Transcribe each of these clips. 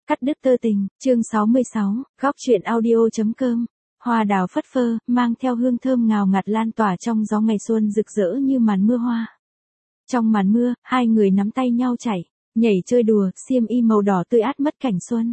Cắt đứt tơ tình, chương 66, góc truyện audio.com. Hoa đào phất phơ, mang theo hương thơm ngào ngạt lan tỏa trong gió ngày xuân rực rỡ như màn mưa hoa. Trong màn mưa, hai người nắm tay nhau chảy, nhảy chơi đùa, xiêm y màu đỏ tươi át mất cảnh xuân.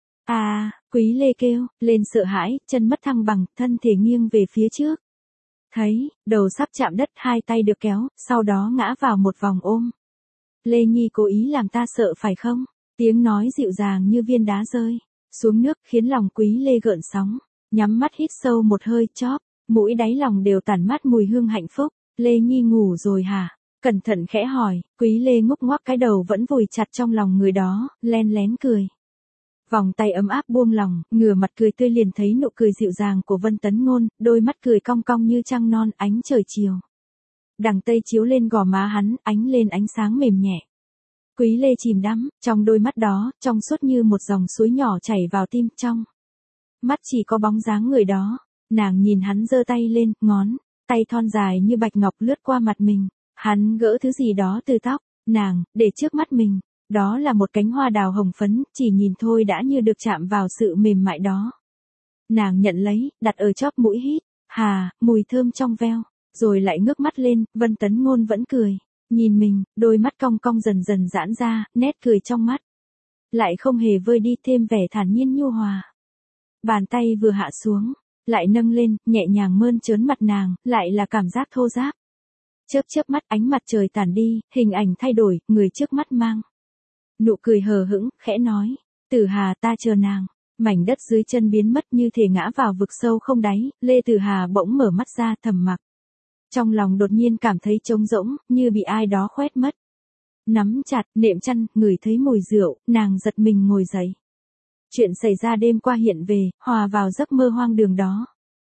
À, Quý Lê kêu, lên sợ hãi, chân mất thăng bằng, thân thể nghiêng về phía trước. Thấy, đầu sắp chạm đất, hai tay được kéo, sau đó ngã vào một vòng ôm. Lê Nhi cố ý làm ta sợ phải không? Tiếng nói dịu dàng như viên đá rơi xuống nước khiến lòng Quý Lê gợn sóng, nhắm mắt hít sâu một hơi chóp, mũi đáy lòng đều tản mát mùi hương hạnh phúc. Lê Nhi ngủ rồi hả? Cẩn thận khẽ hỏi, Quý Lê ngúc ngoác cái đầu vẫn vùi chặt trong lòng người đó, len lén cười. Vòng tay ấm áp buông lòng, ngửa mặt cười tươi liền thấy nụ cười dịu dàng của Vân Tấn Ngôn, đôi mắt cười cong cong như trăng non ánh trời chiều. Đằng tây chiếu lên gò má hắn, ánh lên ánh sáng mềm nhẹ. Quý Lê chìm đắm, trong đôi mắt đó, trong suốt như một dòng suối nhỏ chảy vào tim trong. Mắt chỉ có bóng dáng người đó, nàng nhìn hắn giơ tay lên, ngón tay thon dài như bạch ngọc lướt qua mặt mình. Hắn gỡ thứ gì đó từ tóc, nàng, để trước mắt mình. Đó là một cánh hoa đào hồng phấn, chỉ nhìn thôi đã như được chạm vào sự mềm mại đó. Nàng nhận lấy, đặt ở chóp mũi hít, mùi thơm trong veo, rồi lại ngước mắt lên, Vân Tấn Ngôn vẫn cười. Nhìn mình, đôi mắt cong cong dần dần giãn ra, nét cười trong mắt lại không hề vơi đi, thêm vẻ thản nhiên nhu hòa. Bàn tay vừa hạ xuống, lại nâng lên, nhẹ nhàng mơn trớn mặt nàng, lại là cảm giác thô ráp. Chớp mắt ánh mặt trời tàn đi, hình ảnh thay đổi, người trước mắt mang nụ cười hờ hững, khẽ nói, Tử Hà ta chờ nàng. Mảnh đất dưới chân biến mất như thể ngã vào vực sâu không đáy, Lê Tử Hà bỗng mở mắt ra thầm mặc. Trong lòng đột nhiên cảm thấy trống rỗng, như bị ai đó khoét mất. Nắm chặt, nệm chăn, ngửi thấy mùi rượu, nàng giật mình ngồi dậy. Chuyện xảy ra đêm qua hiện về, hòa vào giấc mơ hoang đường đó.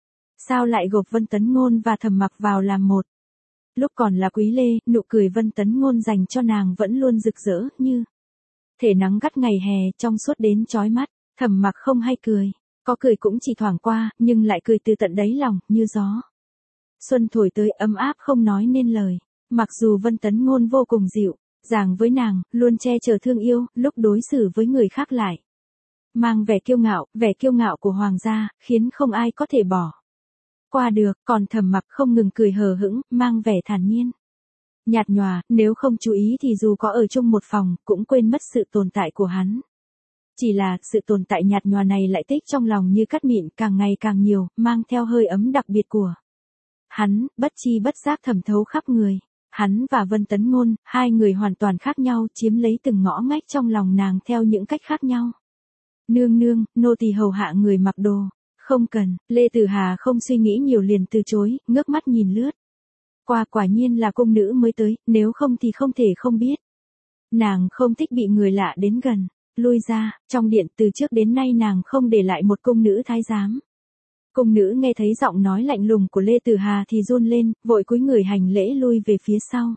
Sao lại gộp Vân Tấn Ngôn và thầm mặc vào làm một? Lúc còn là Quý Lê, nụ cười Vân Tấn Ngôn dành cho nàng vẫn luôn rực rỡ như thể nắng gắt ngày hè, trong suốt đến chói mắt. Thầm mặc không hay cười, có cười cũng chỉ thoảng qua, nhưng lại cười từ tận đáy lòng, như gió xuân thổi tới ấm áp không nói nên lời. Mặc dù Vân Tấn Ngôn vô cùng dịu dàng với nàng, luôn che chở thương yêu, lúc đối xử với người khác lại mang vẻ kiêu ngạo của hoàng gia, khiến không ai có thể bỏ qua được. Còn thầm mặc không ngừng cười hờ hững, mang vẻ thản nhiên nhạt nhòa, nếu không chú ý thì dù có ở chung một phòng, cũng quên mất sự tồn tại của hắn. Chỉ là, sự tồn tại nhạt nhòa này lại tích trong lòng như cát mịn, càng ngày càng nhiều, mang theo hơi ấm đặc biệt của hắn, bất chi bất giác thẩm thấu khắp người. Hắn và Vân Tấn Ngôn, hai người hoàn toàn khác nhau, chiếm lấy từng ngõ ngách trong lòng nàng theo những cách khác nhau. Nương nương, nô tỳ hầu hạ người mặc đồ. Không cần, Lê Tử Hà không suy nghĩ nhiều liền từ chối, ngước mắt nhìn lướt qua, quả nhiên là cung nữ mới tới, nếu không thì không thể không biết. Nàng không thích bị người lạ đến gần. Lui ra, trong điện từ trước đến nay nàng không để lại một cung nữ thái giám. Cung nữ nghe thấy giọng nói lạnh lùng của Lê Tử Hà thì run lên, vội cúi người hành lễ lui về phía sau.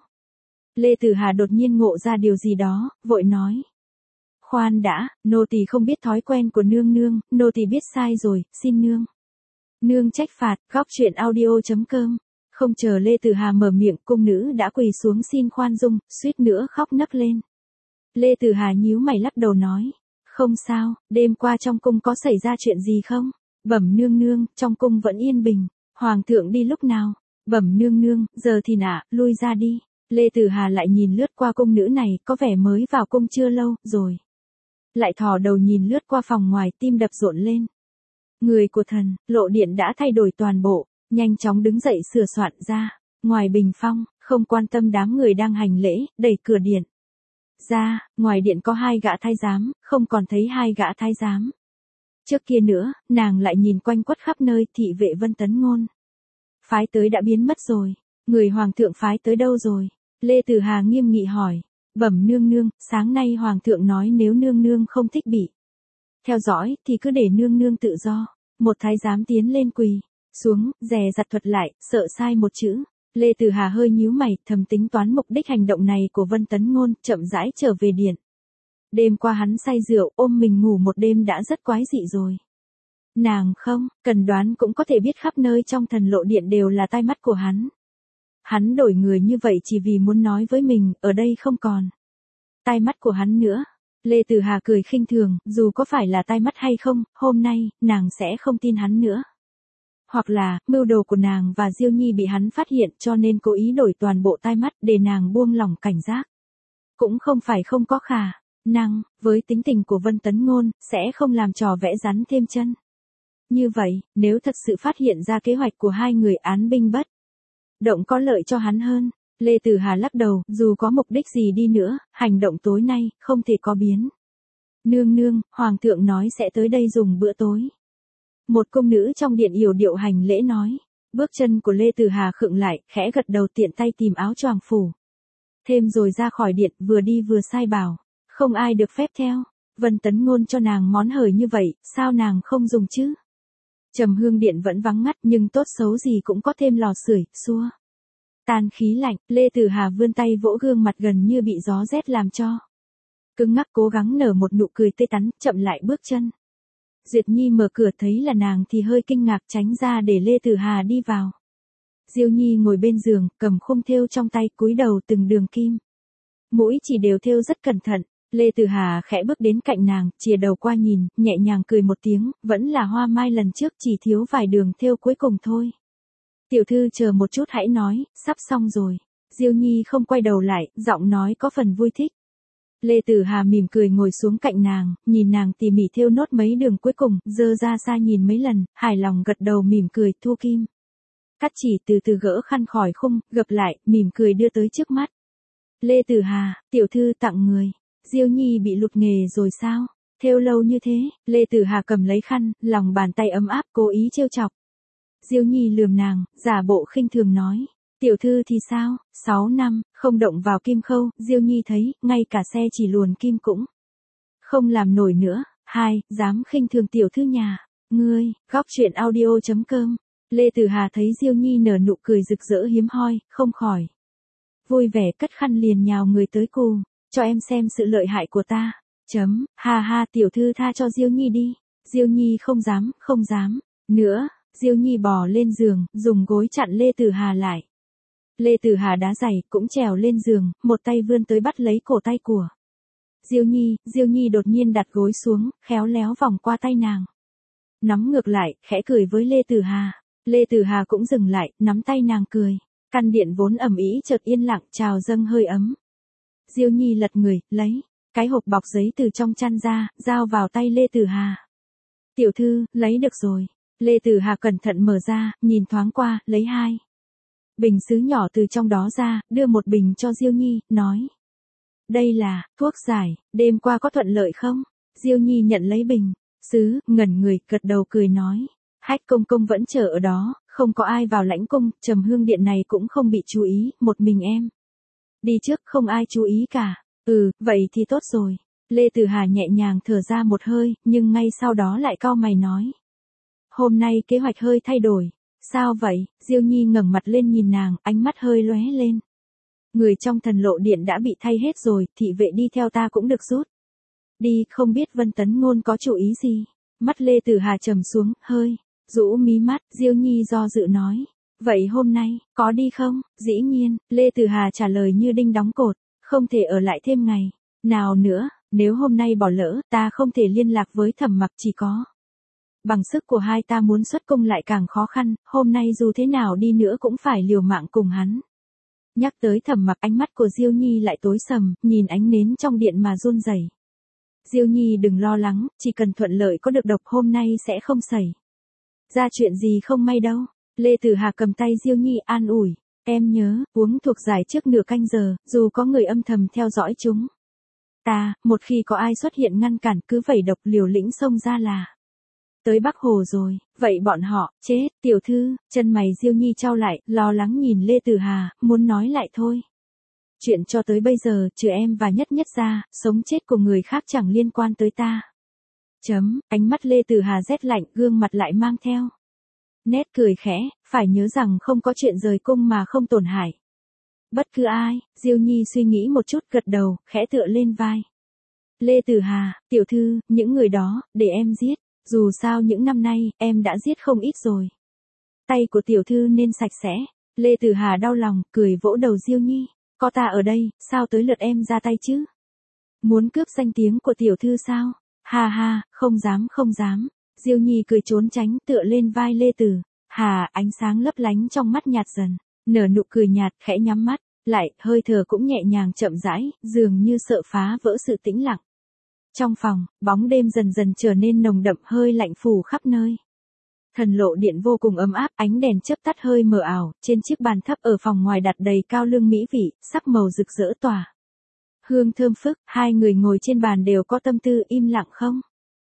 Lê Tử Hà đột nhiên ngộ ra điều gì đó, vội nói. Khoan đã, nô tỳ không biết thói quen của nương nương, nô tỳ biết sai rồi, xin nương. Nương trách phạt, góc truyện audio.com. Không chờ Lê Tử Hà mở miệng, cung nữ đã quỳ xuống xin khoan dung, suýt nữa khóc nấc lên. Lê Tử Hà nhíu mày lắc đầu nói, không sao, đêm qua trong cung có xảy ra chuyện gì không? Bẩm nương nương, trong cung vẫn yên bình. Hoàng thượng đi lúc nào? Bẩm nương nương, giờ thì lui ra đi. Lê Tử Hà lại nhìn lướt qua cung nữ này, có vẻ mới vào cung chưa lâu, rồi lại thò đầu nhìn lướt qua phòng ngoài, tim đập rộn lên. Người của thần, lộ điện đã thay đổi toàn bộ, nhanh chóng đứng dậy sửa soạn ra. Ngoài bình phong, không quan tâm đám người đang hành lễ, đẩy cửa điện ra, ngoài điện có hai gã thái giám, không còn thấy hai gã thái giám. Trước kia nữa, nàng lại nhìn quanh quất khắp nơi, thị vệ Vân Tấn Ngôn phái tới đã biến mất rồi. Người hoàng thượng phái tới đâu rồi? Lê Tử Hà nghiêm nghị hỏi. Bẩm nương nương, sáng nay hoàng thượng nói nếu nương nương không thích bị theo dõi, thì cứ để nương nương tự do. Một thái giám tiến lên quỳ xuống, dè dặt thuật lại, sợ sai một chữ. Lê Tử Hà hơi nhíu mày, thầm tính toán mục đích hành động này của Vân Tấn Ngôn, chậm rãi trở về điện. Đêm qua hắn say rượu, ôm mình ngủ một đêm đã rất quái dị rồi. Nàng không cần đoán cũng có thể biết khắp nơi trong thần lộ điện đều là tai mắt của hắn. Hắn đổi người như vậy chỉ vì muốn nói với mình, ở đây không còn tai mắt của hắn nữa. Lê Tử Hà cười khinh thường, dù có phải là tai mắt hay không, hôm nay, nàng sẽ không tin hắn nữa. Hoặc là, mưu đồ của nàng và Diêu Nhi bị hắn phát hiện cho nên cố ý đổi toàn bộ tai mắt để nàng buông lỏng cảnh giác. Cũng không phải không có khả năng, với tính tình của Vân Tấn Ngôn, sẽ không làm trò vẽ rắn thêm chân. Như vậy, nếu thật sự phát hiện ra kế hoạch của hai người án binh bất động có lợi cho hắn hơn. Lê Tử Hà lắc đầu, dù có mục đích gì đi nữa, hành động tối nay, không thể có biến. Nương nương, Hoàng thượng nói sẽ tới đây dùng bữa tối. Một cung nữ trong điện yểu điệu hành lễ nói. Bước chân của Lê Tử Hà khựng lại, khẽ gật đầu tiện tay tìm áo choàng phủ. Thêm rồi ra khỏi điện, vừa đi vừa sai bảo. Không ai được phép theo. Vân Tấn Ngôn cho nàng món hời như vậy, sao nàng không dùng chứ? Trầm Hương điện vẫn vắng ngắt nhưng tốt xấu gì cũng có thêm lò sưởi, xua tan khí lạnh. Lê Tử Hà vươn tay vỗ gương mặt gần như bị gió rét làm cho cứng ngắc, cố gắng nở một nụ cười tươi tắn, chậm lại bước chân. Duyệt Nhi mở cửa thấy là nàng thì hơi kinh ngạc tránh ra để Lê Tử Hà đi vào. Diêu Nhi ngồi bên giường, cầm khung thêu trong tay, cúi đầu từng đường kim. Mũi chỉ đều thêu rất cẩn thận. Lê Tử Hà khẽ bước đến cạnh nàng, chìa đầu qua nhìn, nhẹ nhàng cười một tiếng, vẫn là hoa mai lần trước, chỉ thiếu vài đường thêu cuối cùng thôi. Tiểu thư chờ một chút hãy nói, sắp xong rồi. Diêu Nhi không quay đầu lại, giọng nói có phần vui thích. Lê Tử Hà mỉm cười ngồi xuống cạnh nàng, nhìn nàng tỉ mỉ thêu nốt mấy đường cuối cùng, giơ ra xa nhìn mấy lần, hài lòng gật đầu mỉm cười, thu kim. Cắt chỉ từ từ gỡ khăn khỏi khung, gập lại, mỉm cười đưa tới trước mắt. Lê Tử Hà, tiểu thư tặng người. Diêu Nhi bị lụt nghề rồi sao? Thêu lâu như thế. Lê Tử Hà cầm lấy khăn, lòng bàn tay ấm áp, cố ý trêu chọc. Diêu Nhi lườm nàng, giả bộ khinh thường nói. Tiểu thư thì sao? 6 năm, không động vào kim khâu. Diêu Nhi thấy, ngay cả xe chỉ luồn kim cũng không làm nổi nữa. Dám khinh thường tiểu thư nhà. Ngươi, góc chuyện audio.com. Lê Tử Hà thấy Diêu Nhi nở nụ cười rực rỡ hiếm hoi, không khỏi vui vẻ cất khăn liền nhào người tới cù. Cho em xem sự lợi hại của ta. Ha ha, tiểu thư tha cho Diêu Nhi đi. Diêu Nhi không dám. Nữa, Diêu Nhi bò lên giường, dùng gối chặn Lê Tử Hà lại. Lê Tử Hà đá giày, cũng trèo lên giường, một tay vươn tới bắt lấy cổ tay của Diêu Nhi đột nhiên đặt gối xuống, khéo léo vòng qua tay nàng. Nắm ngược lại, khẽ cười với Lê Tử Hà. Lê Tử Hà cũng dừng lại, nắm tay nàng cười. Căn điện vốn ầm ĩ chợt yên lặng, trào dâng hơi ấm. Diêu Nhi lật người, lấy cái hộp bọc giấy từ trong chăn ra, giao vào tay Lê Tử Hà. Tiểu thư, lấy được rồi. Lê Tử Hà cẩn thận mở ra, nhìn thoáng qua, lấy 2 bình sứ nhỏ từ trong đó ra, đưa một bình cho Diêu Nhi, nói. Đây là thuốc giải, đêm qua có thuận lợi không? Diêu Nhi nhận lấy bình sứ, ngẩn người, gật đầu cười nói. Hách công công vẫn chờ ở đó, không có ai vào lãnh cung, Trầm Hương điện này cũng không bị chú ý, một mình em đi trước, không ai chú ý cả. Vậy thì tốt rồi. Lê Tử Hà nhẹ nhàng thở ra một hơi, nhưng ngay sau đó lại cau mày nói. Hôm nay kế hoạch hơi thay đổi. Sao vậy? Diêu Nhi ngẩng mặt lên nhìn nàng, ánh mắt hơi lóe lên. Người trong Thần Lộ điện đã bị thay hết rồi, thị vệ đi theo ta cũng được rút đi, không biết Vân Tấn Ngôn có chủ ý gì? Mắt Lê Tử Hà trầm xuống, hơi rũ mí mắt. Diêu Nhi do dự nói. Vậy hôm nay, có đi không? Dĩ nhiên, Lê Tử Hà trả lời như đinh đóng cột. Không thể ở lại thêm ngày nào nữa, nếu hôm nay bỏ lỡ, ta không thể liên lạc với Thẩm Mặc, chỉ có bằng sức của hai ta muốn xuất cung lại càng khó khăn, hôm nay dù thế nào đi nữa cũng phải liều mạng cùng hắn. Nhắc tới Thẩm Mặc, ánh mắt của Diêu Nhi lại tối sầm, nhìn ánh nến trong điện mà run rẩy. Diêu Nhi đừng lo lắng, chỉ cần thuận lợi có được độc hôm nay sẽ không xảy ra chuyện gì không may đâu. Lê Tử Hà cầm tay Diêu Nhi an ủi. Em nhớ, uống thuốc giải trước nửa canh giờ, dù có người âm thầm theo dõi chúng ta, một khi có ai xuất hiện ngăn cản cứ vẩy độc liều lĩnh xông ra là tới Bắc Hồ rồi. Vậy bọn họ, chết, tiểu thư. Chân mày Diêu Nhi chau lại, lo lắng nhìn Lê Tử Hà, muốn nói lại thôi. Chuyện cho tới bây giờ, trừ em và Nhất Nhất ra, sống chết của người khác chẳng liên quan tới ta. Ánh mắt Lê Tử Hà rét lạnh, gương mặt lại mang theo nét cười khẽ, phải nhớ rằng không có chuyện rời cung mà không tổn hại bất cứ ai. Diêu Nhi suy nghĩ một chút, gật đầu, khẽ tựa lên vai Lê Tử Hà. Tiểu thư, những người đó, để em giết. Dù sao những năm nay, em đã giết không ít rồi. Tay của tiểu thư nên sạch sẽ. Lê Tử Hà đau lòng, cười vỗ đầu Diêu Nhi. Có ta ở đây, sao tới lượt em ra tay chứ? Muốn cướp danh tiếng của tiểu thư sao? Ha ha, không dám không dám. Diêu Nhi cười trốn tránh tựa lên vai Lê Tử. Hà, ánh sáng lấp lánh trong mắt nhạt dần. Nở nụ cười nhạt, khẽ nhắm mắt. Lại, hơi thở cũng nhẹ nhàng chậm rãi, dường như sợ phá vỡ sự tĩnh lặng. Trong phòng, bóng đêm dần dần trở nên nồng đậm, hơi lạnh phủ khắp nơi. Thần lộ điện vô cùng ấm áp, ánh đèn chớp tắt hơi mờ ảo, trên chiếc bàn thấp ở phòng ngoài đặt đầy cao lương mỹ vị, sắc màu rực rỡ tỏa. Hương thơm phức, hai người ngồi trên bàn đều có tâm tư im lặng không?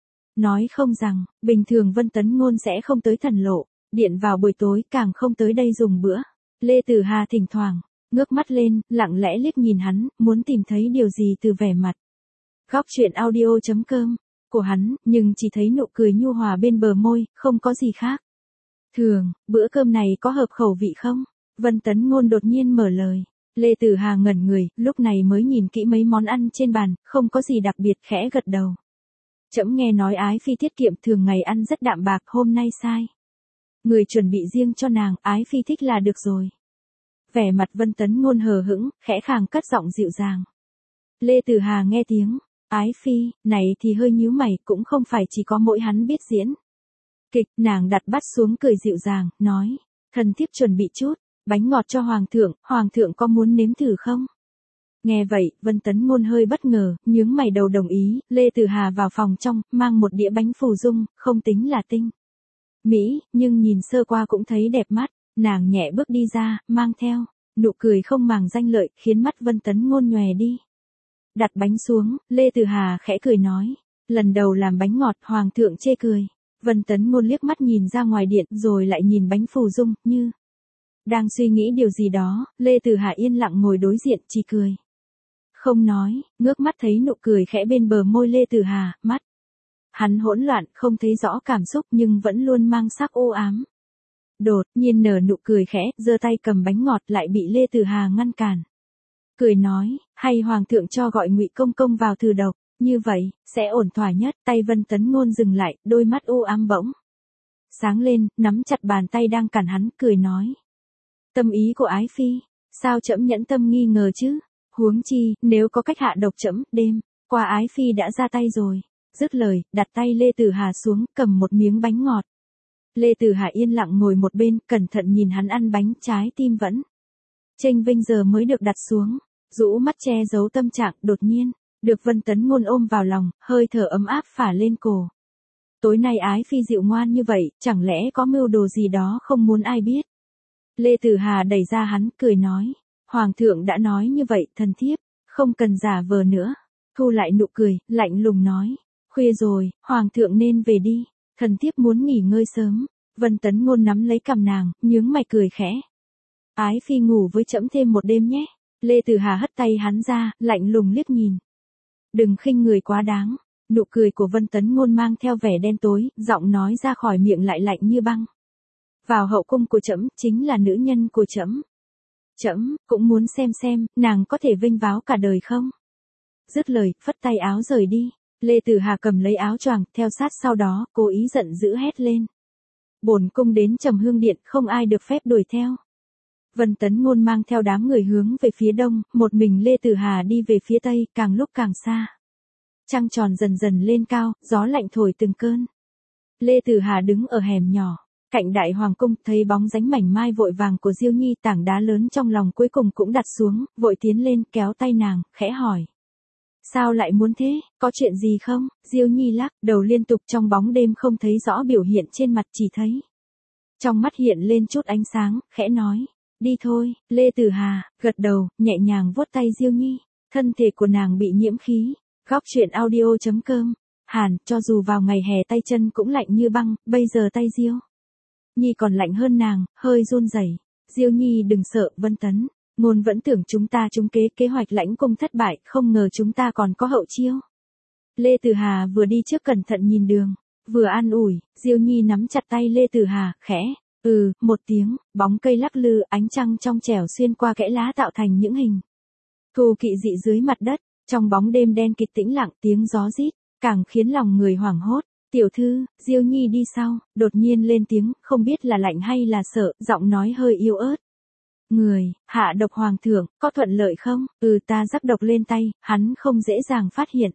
Nói không rằng, bình thường Vân Tấn Ngôn sẽ không tới thần lộ, điện vào buổi tối càng không tới đây dùng bữa. Lê Tử Hà thỉnh thoảng, ngước mắt lên, lặng lẽ liếc nhìn hắn, muốn tìm thấy điều gì từ vẻ mặt. Góc chuyện audio.com của hắn, nhưng chỉ thấy nụ cười nhu hòa bên bờ môi, không có gì khác. Thường, bữa cơm này có hợp khẩu vị không? Vân Tấn Ngôn đột nhiên mở lời. Lê Tử Hà ngẩn người, lúc này mới nhìn kỹ mấy món ăn trên bàn, không có gì đặc biệt, khẽ gật đầu. Trẫm nghe nói Ái Phi tiết kiệm, thường ngày ăn rất đạm bạc, hôm nay sai. Người chuẩn bị riêng cho nàng, Ái Phi thích là được rồi. Vẻ mặt Vân Tấn Ngôn hờ hững, khẽ khàng cất giọng dịu dàng. Lê Tử Hà nghe tiếng, Ái Phi, này thì hơi nhíu mày, cũng không phải chỉ có mỗi hắn biết diễn kịch, nàng đặt bát xuống cười dịu dàng, nói, thần thiếp chuẩn bị chút, bánh ngọt cho hoàng thượng có muốn nếm thử không? Nghe vậy, Vân Tấn Ngôn hơi bất ngờ, nhướng mày đầu đồng ý, Lê Tử Hà vào phòng trong, mang một đĩa bánh phù dung, không tính là tinh mỹ, nhưng nhìn sơ qua cũng thấy đẹp mắt, nàng nhẹ bước đi ra, mang theo, nụ cười không màng danh lợi, khiến mắt Vân Tấn Ngôn nhòe đi. Đặt bánh xuống, Lê Tử Hà khẽ cười nói, lần đầu làm bánh ngọt, hoàng thượng chê cười. Vân Tấn Ngôn liếc mắt nhìn ra ngoài điện, rồi lại nhìn bánh phù dung, như đang suy nghĩ điều gì đó, Lê Tử Hà yên lặng ngồi đối diện, chỉ cười. Không nói, ngước mắt thấy nụ cười khẽ bên bờ môi Lê Tử Hà, mắt hắn hỗn loạn, không thấy rõ cảm xúc nhưng vẫn luôn mang sắc u ám. Đột nhiên nở nụ cười khẽ, giơ tay cầm bánh ngọt lại bị Lê Tử Hà ngăn cản. Cười nói, hay hoàng thượng cho gọi Ngụy công công vào thử độc, như vậy, sẽ ổn thỏa nhất. Tay Vân Tấn Ngôn dừng lại, đôi mắt u ám bỗng sáng lên, nắm chặt bàn tay đang cản hắn, cười nói. Tâm ý của Ái Phi, sao trẫm nhẫn tâm nghi ngờ chứ? Huống chi, nếu có cách hạ độc trẫm, đêm qua Ái Phi đã ra tay rồi. Dứt lời, đặt tay Lê Tử Hà xuống, cầm một miếng bánh ngọt. Lê Tử Hà yên lặng ngồi một bên, cẩn thận nhìn hắn ăn bánh, trái tim vẫn chênh vênh giờ mới được đặt xuống, rũ mắt che giấu tâm trạng, đột nhiên, được Vân Tấn Ngôn ôm vào lòng, hơi thở ấm áp phả lên cổ. Tối nay Ái Phi dịu ngoan như vậy, chẳng lẽ có mưu đồ gì đó không muốn ai biết? Lê Tử Hà đẩy ra hắn, cười nói, hoàng thượng đã nói như vậy, thần thiếp, không cần giả vờ nữa. Thu lại nụ cười, lạnh lùng nói, khuya rồi, hoàng thượng nên về đi, thần thiếp muốn nghỉ ngơi sớm. Vân Tấn Ngôn nắm lấy cằm nàng, nhướng mày cười khẽ. Ái Phi ngủ với trẫm thêm một đêm nhé. Lê Tử Hà hất tay hắn ra, lạnh lùng liếc nhìn. Đừng khinh người quá đáng. Nụ cười của Vân Tấn Ngôn mang theo vẻ đen tối, giọng nói ra khỏi miệng lại lạnh như băng. Vào hậu cung của trẫm, chính là nữ nhân của trẫm. Trẫm cũng muốn xem, nàng có thể vênh váo cả đời không? Dứt lời, phất tay áo rời đi. Lê Tử Hà cầm lấy áo choàng, theo sát sau đó, cố ý giận dữ hét lên. Bổn cung đến Trầm Hương Điện, không ai được phép đuổi theo. Vân Tấn Ngôn mang theo đám người hướng về phía đông, một mình Lê Tử Hà đi về phía tây, càng lúc càng xa. Trăng tròn dần dần lên cao, gió lạnh thổi từng cơn. Lê Tử Hà đứng ở hẻm nhỏ, cạnh đại hoàng cung, thấy bóng dáng mảnh mai vội vàng của Diêu Nhi, tảng đá lớn trong lòng cuối cùng cũng đặt xuống, vội tiến lên, kéo tay nàng, khẽ hỏi. Sao lại muốn thế, có chuyện gì không? Diêu Nhi lắc đầu liên tục, trong bóng đêm không thấy rõ biểu hiện trên mặt, chỉ thấy trong mắt hiện lên chút ánh sáng, khẽ nói. Đi thôi. Lê Tử Hà gật đầu, nhẹ nhàng vuốt tay Diêu Nhi. Thân thể của nàng bị nhiễm khí. Góc chuyện audio.com. Hàn, cho dù vào ngày hè tay chân cũng lạnh như băng, bây giờ tay Diêu Nhi còn lạnh hơn nàng, hơi run rẩy. Diêu Nhi đừng sợ, Vân Tấn Ngôn vẫn tưởng chúng ta trúng kế hoạch lãnh cung thất bại, không ngờ chúng ta còn có hậu chiêu. Lê Tử Hà vừa đi trước cẩn thận nhìn đường, vừa an ủi. Diêu Nhi nắm chặt tay Lê Tử Hà, khẽ. Một tiếng, bóng cây lắc lư, ánh trăng trong trẻo xuyên qua kẽ lá tạo thành những hình thù kỵ dị dưới mặt đất. Trong bóng đêm đen kịt tĩnh lặng, tiếng gió rít càng khiến lòng người hoảng hốt. Tiểu thư, Diêu Nhi đi sau, đột nhiên lên tiếng, không biết là lạnh hay là sợ, giọng nói hơi yếu ớt. Người, hạ độc hoàng thượng, có thuận lợi không? Ta rắc độc lên tay, hắn không dễ dàng phát hiện.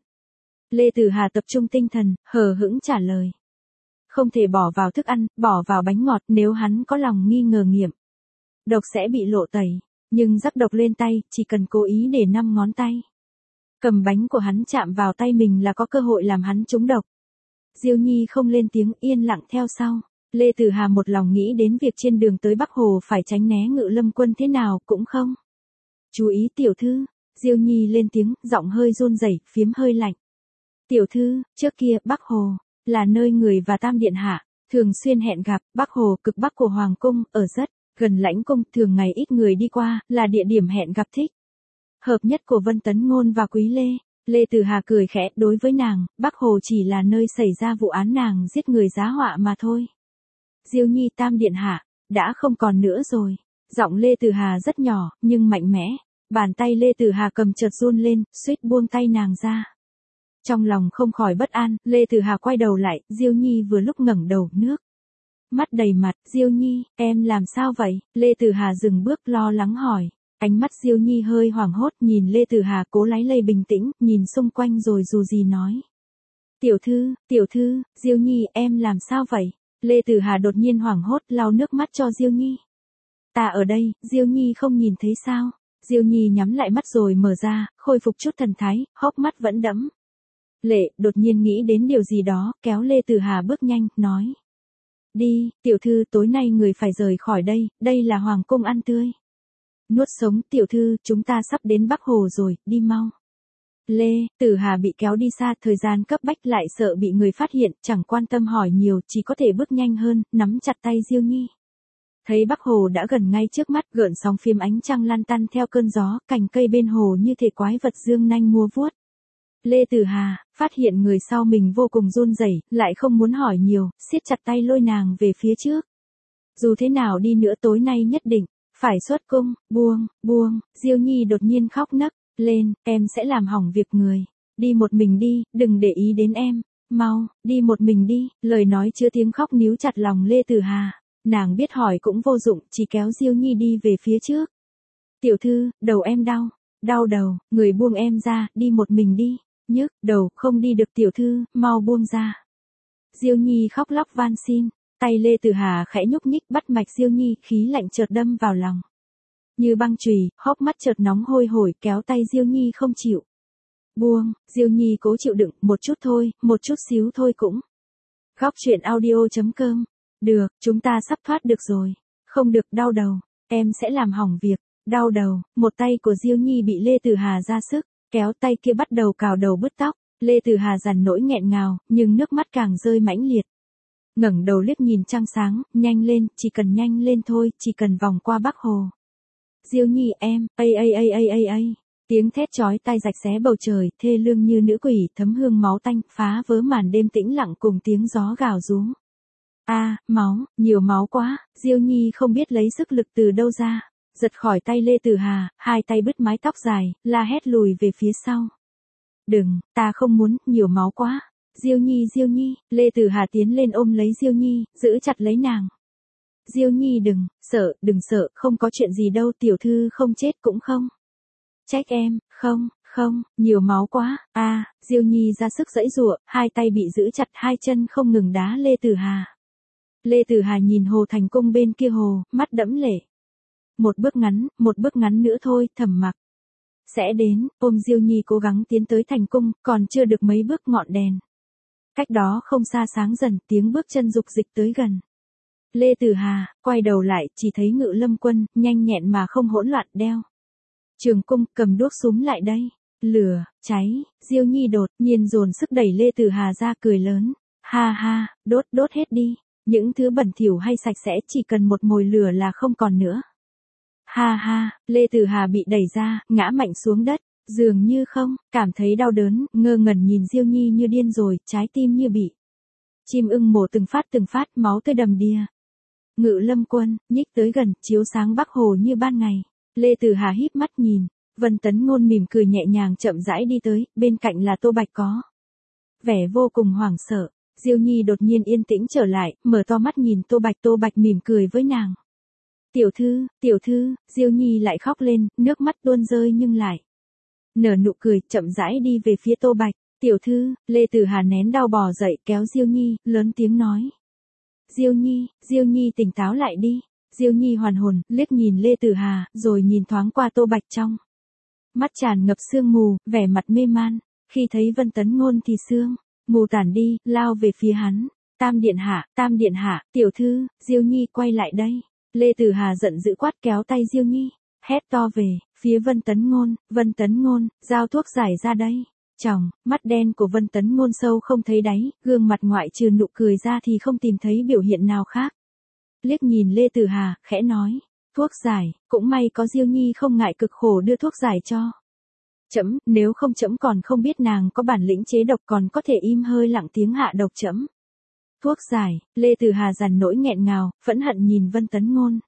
Lê Tử Hà tập trung tinh thần, hờ hững trả lời. Không thể bỏ vào thức ăn, bỏ vào bánh ngọt, nếu hắn có lòng nghi ngờ nghiệm. Độc sẽ bị lộ tẩy, nhưng rắc độc lên tay, chỉ cần cố ý để 5 ngón tay. Cầm bánh của hắn chạm vào tay mình là có cơ hội làm hắn trúng độc. Diêu Nhi không lên tiếng, yên lặng theo sau. Lê Tử Hà một lòng nghĩ đến việc trên đường tới Bắc Hồ phải tránh né Ngự Lâm quân thế nào cũng không. Chú ý tiểu thư, Diêu Nhi lên tiếng, giọng hơi run rẩy, phiếm hơi lạnh. Tiểu thư, trước kia Bắc Hồ là nơi người và Tam Điện Hạ thường xuyên hẹn gặp. Bắc Hồ cực bắc của Hoàng cung, ở rất gần lãnh cung, thường ngày ít người đi qua, là địa điểm hẹn gặp thích hợp nhất của Vân Tấn Ngôn và Quý Lê. Lê Tử Hà cười khẽ, đối với nàng, Bắc Hồ chỉ là nơi xảy ra vụ án nàng giết người giá họa mà thôi. Diêu Nhi, Tam Điện Hạ đã không còn nữa rồi. Giọng Lê Tử Hà rất nhỏ, nhưng mạnh mẽ. Bàn tay Lê Tử Hà cầm chợt run lên, suýt buông tay nàng ra. Trong lòng không khỏi bất an, Lê Tử Hà quay đầu lại, Diêu Nhi vừa lúc ngẩng đầu, nước mắt đầy mặt. Diêu Nhi, em làm sao vậy? Lê Tử Hà dừng bước, lo lắng hỏi. Ánh mắt Diêu Nhi hơi hoảng hốt, nhìn Lê Tử Hà, cố lấy lây bình tĩnh, nhìn xung quanh rồi dù gì nói. Tiểu thư, Diêu Nhi, em làm sao vậy? Lê Tử Hà đột nhiên hoảng hốt, lau nước mắt cho Diêu Nhi. Ta ở đây, Diêu Nhi không nhìn thấy sao? Diêu Nhi nhắm lại mắt rồi mở ra, khôi phục chút thần thái, hốc mắt vẫn đẫm lệ, đột nhiên nghĩ đến điều gì đó, kéo Lê Tử Hà bước nhanh, nói. Đi, tiểu thư, tối nay người phải rời khỏi đây, đây là Hoàng cung ăn tươi. Nuốt sống, tiểu thư, chúng ta sắp đến Bắc Hồ rồi, đi mau. Lê Tử Hà bị kéo đi xa, thời gian cấp bách, lại sợ bị người phát hiện, chẳng quan tâm hỏi nhiều, chỉ có thể bước nhanh hơn, nắm chặt tay Diêu Nhi. Thấy Bắc Hồ đã gần ngay trước mắt, gợn sóng phiếm ánh trăng lan tăn theo cơn gió, cành cây bên hồ như thể quái vật dương nanh múa vuốt. Lê Tử Hà phát hiện người sau mình vô cùng run rẩy, lại không muốn hỏi nhiều, siết chặt tay lôi nàng về phía trước. Dù thế nào đi nữa tối nay nhất định phải xuất cung. Buông. Diêu Nhi đột nhiên khóc nấc lên, em sẽ làm hỏng việc người. Đi một mình đi, đừng để ý đến em. Mau, đi một mình đi. Lời nói chứa tiếng khóc níu chặt lòng Lê Tử Hà. Nàng biết hỏi cũng vô dụng, chỉ kéo Diêu Nhi đi về phía trước. Tiểu thư, đầu em đau. Đau đầu, người buông em ra, đi một mình đi. Nhức đầu, không đi được tiểu thư, mau buông ra. Diêu Nhi khóc lóc van xin. Tay Lê Tử Hà khẽ nhúc nhích, bắt mạch Diêu Nhi, khí lạnh chợt đâm vào lòng. Như băng chùy, hốc mắt chợt nóng hôi hổi, kéo tay Diêu Nhi không chịu. Buông, Diêu Nhi cố chịu đựng, một chút thôi, một chút xíu thôi cũng. Góc truyện audio.com. Được, chúng ta sắp thoát được rồi. Không được, đau đầu, em sẽ làm hỏng việc. Đau đầu, một tay của Diêu Nhi bị Lê Tử Hà ra sức, kéo tay kia bắt đầu cào đầu bứt tóc. Lê Tử Hà dằn nỗi nghẹn ngào, nhưng nước mắt càng rơi mãnh liệt. Ngẩng đầu liếc nhìn trăng sáng, nhanh lên, chỉ cần nhanh lên thôi, chỉ cần vòng qua Bắc Hồ. Diêu Nhi em, ai. Tiếng thét chói tai rạch xé bầu trời, thê lương như nữ quỷ, thấm hương máu tanh, phá vỡ màn đêm tĩnh lặng cùng tiếng gió gào rú. Máu, nhiều máu quá. Diêu Nhi không biết lấy sức lực từ đâu ra, giật khỏi tay Lê Tử Hà, hai tay bứt mái tóc dài, la hét lùi về phía sau. Đừng, ta không muốn, nhiều máu quá. Diêu Nhi, Lê Tử Hà tiến lên ôm lấy Diêu Nhi, giữ chặt lấy nàng. Diêu Nhi đừng sợ, không có chuyện gì đâu, tiểu thư không chết cũng không. Trách em, không, nhiều máu quá. Diêu Nhi ra sức giãy giụa, hai tay bị giữ chặt, hai chân không ngừng đá Lê Tử Hà. Lê Tử Hà nhìn hồ thành cung bên kia hồ, mắt đẫm lệ. Một bước ngắn nữa thôi, thầm mặc. Sẽ đến, ôm Diêu Nhi cố gắng tiến tới thành cung, còn chưa được mấy bước ngọn đèn. Cách đó không xa sáng dần, tiếng bước chân dục dịch tới gần. Lê Tử Hà quay đầu lại, chỉ thấy Ngự Lâm quân, nhanh nhẹn mà không hỗn loạn, đeo trường cung, cầm đuốc súm lại đây. Lửa, cháy. Diêu Nhi đột nhiên dồn sức đẩy Lê Tử Hà ra, cười lớn. Ha, đốt hết đi. Những thứ bẩn thỉu hay sạch sẽ chỉ cần một mồi lửa là không còn nữa. Ha, Lê Tử Hà bị đẩy ra, ngã mạnh xuống đất, dường như không cảm thấy đau đớn, ngơ ngẩn nhìn Diêu Nhi như điên rồi, trái tim như bị chim ưng mổ từng phát, máu tươi đầm đìa. Ngự Lâm quân nhích tới gần, chiếu sáng Bắc Hồ như ban ngày. Lê Tử Hà híp mắt nhìn, Vân Tấn Ngôn mỉm cười nhẹ nhàng chậm rãi đi tới, bên cạnh là Tô Bạch có vẻ vô cùng hoảng sợ. Diêu Nhi đột nhiên yên tĩnh trở lại, mở to mắt nhìn Tô Bạch mỉm cười với nàng. tiểu thư, Diêu Nhi lại khóc lên, nước mắt tuôn rơi nhưng lại nở nụ cười, chậm rãi đi về phía Tô Bạch. Tiểu thư, Lê Tử Hà nén đau bò dậy kéo Diêu Nhi, lớn tiếng nói. Diêu Nhi tỉnh táo lại đi. Diêu Nhi hoàn hồn, liếc nhìn Lê Tử Hà, rồi nhìn thoáng qua Tô Bạch trong mắt tràn ngập sương mù, vẻ mặt mê man. Khi thấy Vân Tấn Ngôn thì sương mù tản đi, lao về phía hắn. Tam điện hạ, tiểu thư, Diêu Nhi quay lại đây. Lê Tử Hà giận dữ quát kéo tay Diêu Nhi, hét to về phía Vân Tấn Ngôn, giao thuốc giải ra đây. Tròng mắt đen của Vân Tấn Ngôn sâu không thấy đáy, gương mặt ngoại trừ nụ cười ra thì không tìm thấy biểu hiện nào khác. Liếc nhìn Lê Tử Hà, khẽ nói, thuốc giải, cũng may có Diêu Nhi không ngại cực khổ đưa thuốc giải cho trẫm, nếu không trẫm còn không biết nàng có bản lĩnh chế độc, còn có thể im hơi lặng tiếng hạ độc trẫm. Thuốc giải, Lê Tử Hà dằn nỗi nghẹn ngào, phẫn hận nhìn Vân Tấn Ngôn.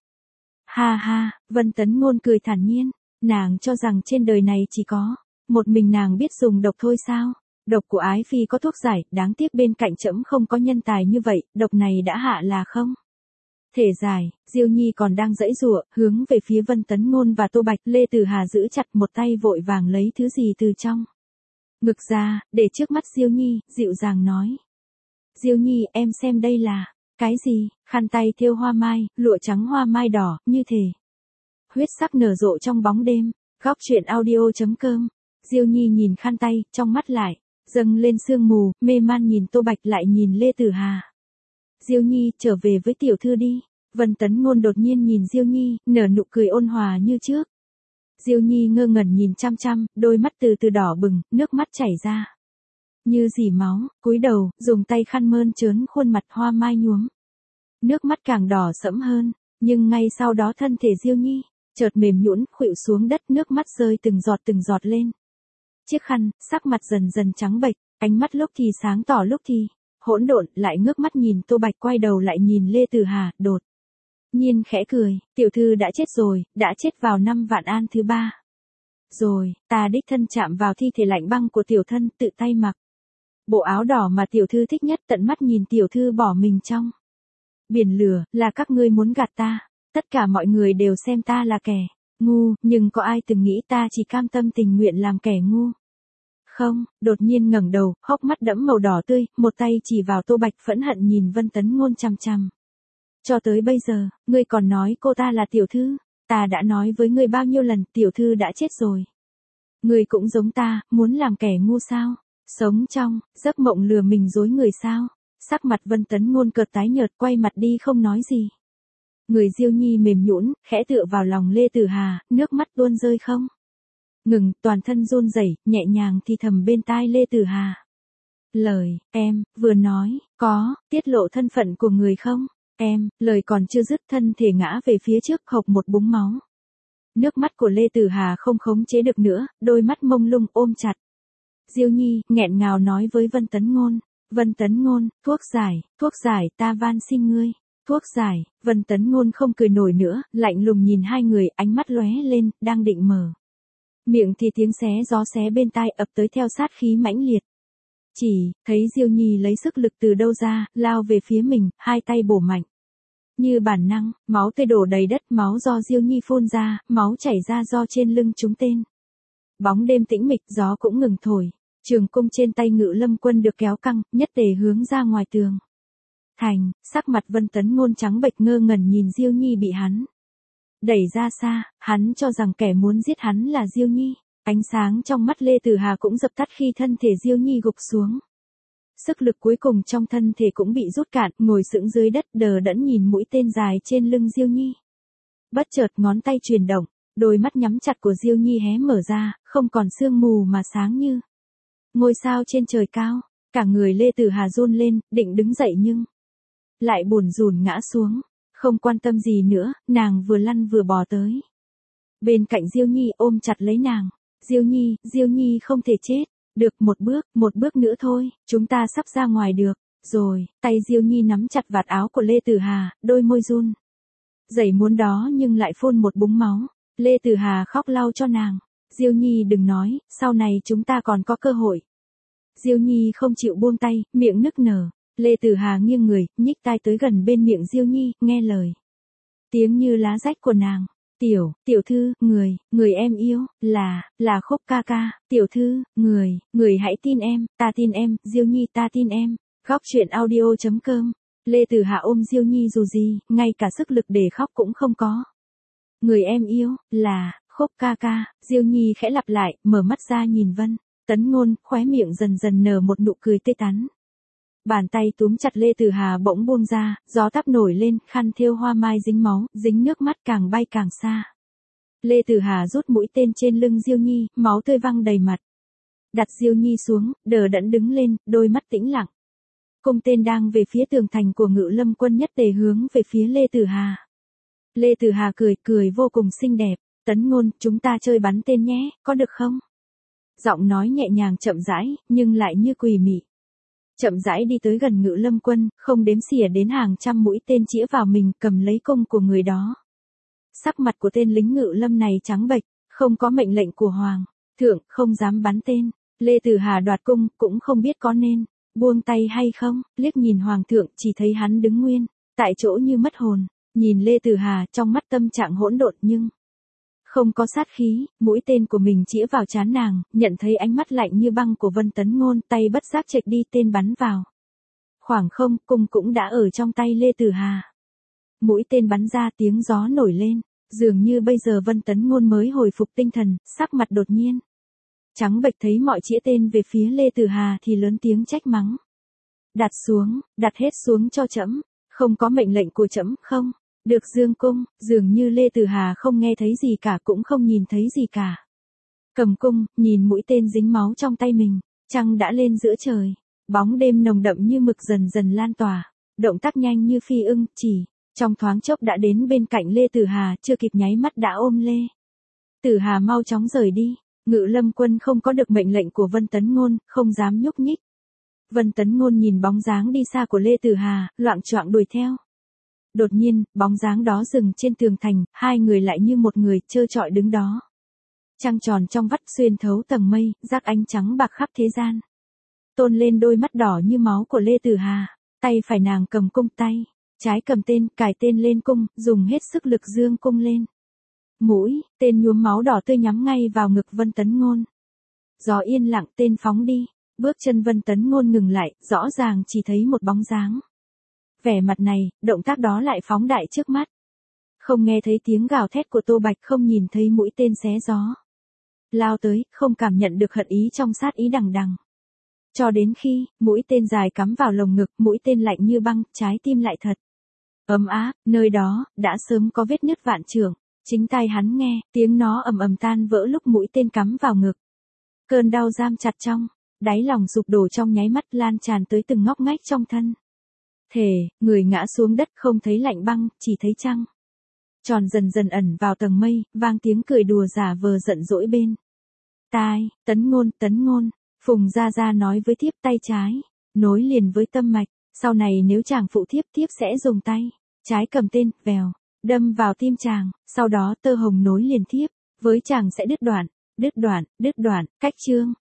Ha ha, Vân Tấn Ngôn cười thản nhiên, nàng cho rằng trên đời này chỉ có một mình nàng biết dùng độc thôi sao? Độc của ái phi có thuốc giải, đáng tiếc bên cạnh trẫm không có nhân tài như vậy, độc này đã hạ là không thể giải. Diêu Nhi còn đang giãy giụa, hướng về phía Vân Tấn Ngôn và Tô Bạch. Lê Tử Hà giữ chặt một tay vội vàng lấy thứ gì từ trong ngực ra, để trước mắt Diêu Nhi, dịu dàng nói. Diêu Nhi, em xem đây là cái gì? Khăn tay thêu hoa mai, lụa trắng hoa mai đỏ, như thể huyết sắc nở rộ trong bóng đêm. Góc truyện audio.com. Diêu Nhi nhìn khăn tay, trong mắt lại dâng lên sương mù, mê man nhìn Tô Bạch lại nhìn Lê Tử Hà. Diêu Nhi, trở về với tiểu thư đi. Vân Tấn Ngôn đột nhiên nhìn Diêu Nhi, nở nụ cười ôn hòa như trước. Diêu Nhi ngơ ngẩn nhìn chăm chăm, đôi mắt từ từ đỏ bừng, nước mắt chảy ra như dỉ máu, cúi đầu, dùng tay khăn mơn trớn khuôn mặt hoa mai nhuốm. Nước mắt càng đỏ sẫm hơn, nhưng ngay sau đó thân thể Diêu Nhi chợt mềm nhũn, khuỵu xuống đất, nước mắt rơi từng giọt lên chiếc khăn, sắc mặt dần dần trắng bệch, ánh mắt lúc thì sáng tỏ lúc thì hỗn độn, lại ngước mắt nhìn Tô Bạch, quay đầu lại nhìn Lê Tử Hà, đột nhiên khẽ cười, tiểu thư đã chết rồi, đã chết vào năm Vạn An thứ 3. Rồi, ta đích thân chạm vào thi thể lạnh băng của tiểu thân, tự tay mặc bộ áo đỏ mà tiểu thư thích nhất, tận mắt nhìn tiểu thư bỏ mình trong biển lửa. Là các ngươi muốn gạt ta, tất cả mọi người đều xem ta là kẻ ngu, nhưng có ai từng nghĩ ta chỉ cam tâm tình nguyện làm kẻ ngu không? Đột nhiên ngẩng đầu, hốc mắt đẫm màu đỏ tươi, một tay chỉ vào Tô Bạch, phẫn hận nhìn Vân Tấn Ngôn chằm chằm. Cho tới bây giờ, ngươi còn nói cô ta là tiểu thư, ta đã nói với ngươi bao nhiêu lần, tiểu thư đã chết rồi. Ngươi cũng giống ta, muốn làm kẻ ngu sao? Sống trong giấc mộng lừa mình dối người sao? Sắc mặt Vân Tấn Ngôn cợt tái nhợt, quay mặt đi không nói gì. Người Diêu Nhi mềm nhũn, khẽ tựa vào lòng Lê Tử Hà, nước mắt tuôn rơi không ngừng, toàn thân run rẩy, nhẹ nhàng thì thầm bên tai Lê Tử Hà. Lời em vừa nói có tiết lộ thân phận của người không? Em, lời còn chưa dứt, thân thể ngã về phía trước, hộc một búng máu. Nước mắt của Lê Tử Hà không khống chế được nữa, đôi mắt mông lung ôm chặt Diêu Nhi, nghẹn ngào nói với Vân Tấn Ngôn. Vân Tấn Ngôn, thuốc giải, ta van xin ngươi. Thuốc giải. Vân Tấn Ngôn không cười nổi nữa, lạnh lùng nhìn hai người, ánh mắt lóe lên, đang định mở miệng thì tiếng xé gió xé bên tai ập tới theo sát khí mãnh liệt. Chỉ thấy Diêu Nhi lấy sức lực từ đâu ra, lao về phía mình, hai tay bổ mạnh. Như bản năng, máu tươi đổ đầy đất, máu do Diêu Nhi phun ra, máu chảy ra do trên lưng chúng tên. Bóng đêm tĩnh mịch, gió cũng ngừng thổi. Trường cung trên tay Ngự Lâm Quân được kéo căng, nhất tề hướng ra ngoài tường thành. Sắc mặt Vân Tấn Ngôn trắng bệch, ngơ ngẩn nhìn Diêu Nhi bị hắn đẩy ra xa, hắn cho rằng kẻ muốn giết hắn là Diêu Nhi. Ánh sáng trong mắt Lê Tử Hà cũng dập tắt khi thân thể Diêu Nhi gục xuống. Sức lực cuối cùng trong thân thể cũng bị rút cạn, ngồi sững dưới đất đờ đẫn nhìn mũi tên dài trên lưng Diêu Nhi. Bất chợt ngón tay chuyển động, đôi mắt nhắm chặt của Diêu Nhi hé mở ra, không còn sương mù mà sáng như ngôi sao trên trời cao. Cả người Lê Tử Hà run lên, định đứng dậy nhưng lại bủn rủn ngã xuống. Không quan tâm gì nữa, nàng vừa lăn vừa bò tới bên cạnh Diêu Nhi, ôm chặt lấy nàng. Diêu Nhi không thể chết. Được, một bước nữa thôi, chúng ta sắp ra ngoài được. Rồi, tay Diêu Nhi nắm chặt vạt áo của Lê Tử Hà, đôi môi run rẩy muốn đó nhưng lại phun một búng máu. Lê Tử Hà khóc lau cho nàng. Diêu Nhi đừng nói, sau này chúng ta còn có cơ hội. Diêu Nhi không chịu buông tay, miệng nức nở. Lê Tử Hà nghiêng người, nhích tai tới gần bên miệng Diêu Nhi, nghe lời tiếng như lá rách của nàng. Tiểu thư, người em yêu, là Khúc ca ca, tiểu thư, người hãy tin em, ta tin em, Diêu Nhi ta tin em. Góc truyện audio.com. Lê Tử Hà ôm Diêu Nhi dù gì, ngay cả sức lực để khóc cũng không có. Người em yêu, là Khúc ca ca, Diêu Nhi khẽ lặp lại, mở mắt ra nhìn Vân Tấn Ngôn, khóe miệng dần dần nở một nụ cười tươi tắn. Bàn tay túm chặt Lê Tử Hà bỗng buông ra, gió táp nổi lên, khăn thêu hoa mai dính máu, dính nước mắt càng bay càng xa. Lê Tử Hà rút mũi tên trên lưng Diêu Nhi, máu tươi văng đầy mặt. Đặt Diêu Nhi xuống, đờ đẫn đứng lên, đôi mắt tĩnh lặng. Cung tên đang về phía tường thành của Ngự Lâm quân nhất tề hướng về phía Lê Tử Hà. Lê Tử Hà cười vô cùng xinh đẹp. Tấn Ngôn, chúng ta chơi bắn tên nhé, có được không? Giọng nói nhẹ nhàng chậm rãi, nhưng lại như quỷ mị. Chậm rãi đi tới gần Ngự Lâm quân, không đếm xỉa đến hàng trăm mũi tên chĩa vào mình, cầm lấy cung của người đó. Sắc mặt của tên lính Ngự Lâm này trắng bệch, không có mệnh lệnh của Hoàng thượng, không dám bắn tên. Lê Tử Hà đoạt cung, cũng không biết có nên buông tay hay không, liếc nhìn Hoàng thượng, chỉ thấy hắn đứng nguyên tại chỗ như mất hồn. Nhìn Lê Tử Hà, trong mắt tâm trạng hỗn độn nhưng không có sát khí, mũi tên của mình chĩa vào trán nàng, nhận thấy ánh mắt lạnh như băng của Vân Tấn Ngôn, tay bất giác chệch đi, tên bắn vào khoảng không, cung cũng đã ở trong tay Lê Tử Hà. Mũi tên bắn ra, tiếng gió nổi lên, dường như bây giờ Vân Tấn Ngôn mới hồi phục tinh thần, sắc mặt đột nhiên trắng bệch, thấy mọi chĩa tên về phía Lê Tử Hà thì lớn tiếng trách mắng. Đặt hết xuống cho trẫm, không có mệnh lệnh của trẫm không? Được dương cung, dường như Lê Tử Hà không nghe thấy gì cả, cũng không nhìn thấy gì cả. Cầm cung, nhìn mũi tên dính máu trong tay mình, trăng đã lên giữa trời, bóng đêm nồng đậm như mực dần dần lan tỏa, động tác nhanh như phi ưng, chỉ trong thoáng chốc đã đến bên cạnh Lê Tử Hà, chưa kịp nháy mắt đã ôm Lê Tử Hà mau chóng rời đi. Ngự Lâm quân không có được mệnh lệnh của Vân Tấn Ngôn, không dám nhúc nhích. Vân Tấn Ngôn nhìn bóng dáng đi xa của Lê Tử Hà, loạng choạng đuổi theo. Đột nhiên, bóng dáng đó dừng trên tường thành, hai người lại như một người trơ trọi đứng đó. Trăng tròn trong vắt xuyên thấu tầng mây, rác ánh trắng bạc khắp thế gian. Tôn lên đôi mắt đỏ như máu của Lê Tử Hà, tay phải nàng cầm cung, tay trái cầm tên, cài tên lên cung, dùng hết sức lực dương cung lên. Mũi tên nhuốm máu đỏ tươi nhắm ngay vào ngực Vân Tấn Ngôn. Gió yên lặng, tên phóng đi, bước chân Vân Tấn Ngôn ngừng lại, rõ ràng chỉ thấy một bóng dáng. Vẻ mặt này, động tác đó lại phóng đại trước mắt. Không nghe thấy tiếng gào thét của Tô Bạch, không nhìn thấy mũi tên xé gió lao tới, không cảm nhận được hận ý trong sát ý đằng đằng. Cho đến khi, mũi tên dài cắm vào lồng ngực, mũi tên lạnh như băng, trái tim lại thật ấm áp, nơi đó, đã sớm có vết nứt vạn trượng. Chính tai hắn nghe, tiếng nó ầm ầm tan vỡ lúc mũi tên cắm vào ngực. Cơn đau giam chặt trong đáy lòng sụp đổ trong nháy mắt, lan tràn tới từng ngóc ngách trong thân thể, người ngã xuống đất, không thấy lạnh băng, chỉ thấy trăng tròn dần dần ẩn vào tầng mây, vang tiếng cười đùa giả vờ giận dỗi bên tai. Tấn Ngôn, Phùng Gia Gia nói với thiếp, tay trái nối liền với tâm mạch, sau này nếu chàng phụ thiếp, thiếp sẽ dùng tay trái cầm tên, vèo đâm vào tim chàng, sau đó tơ hồng nối liền thiếp với chàng sẽ đứt đoạn. Cách chương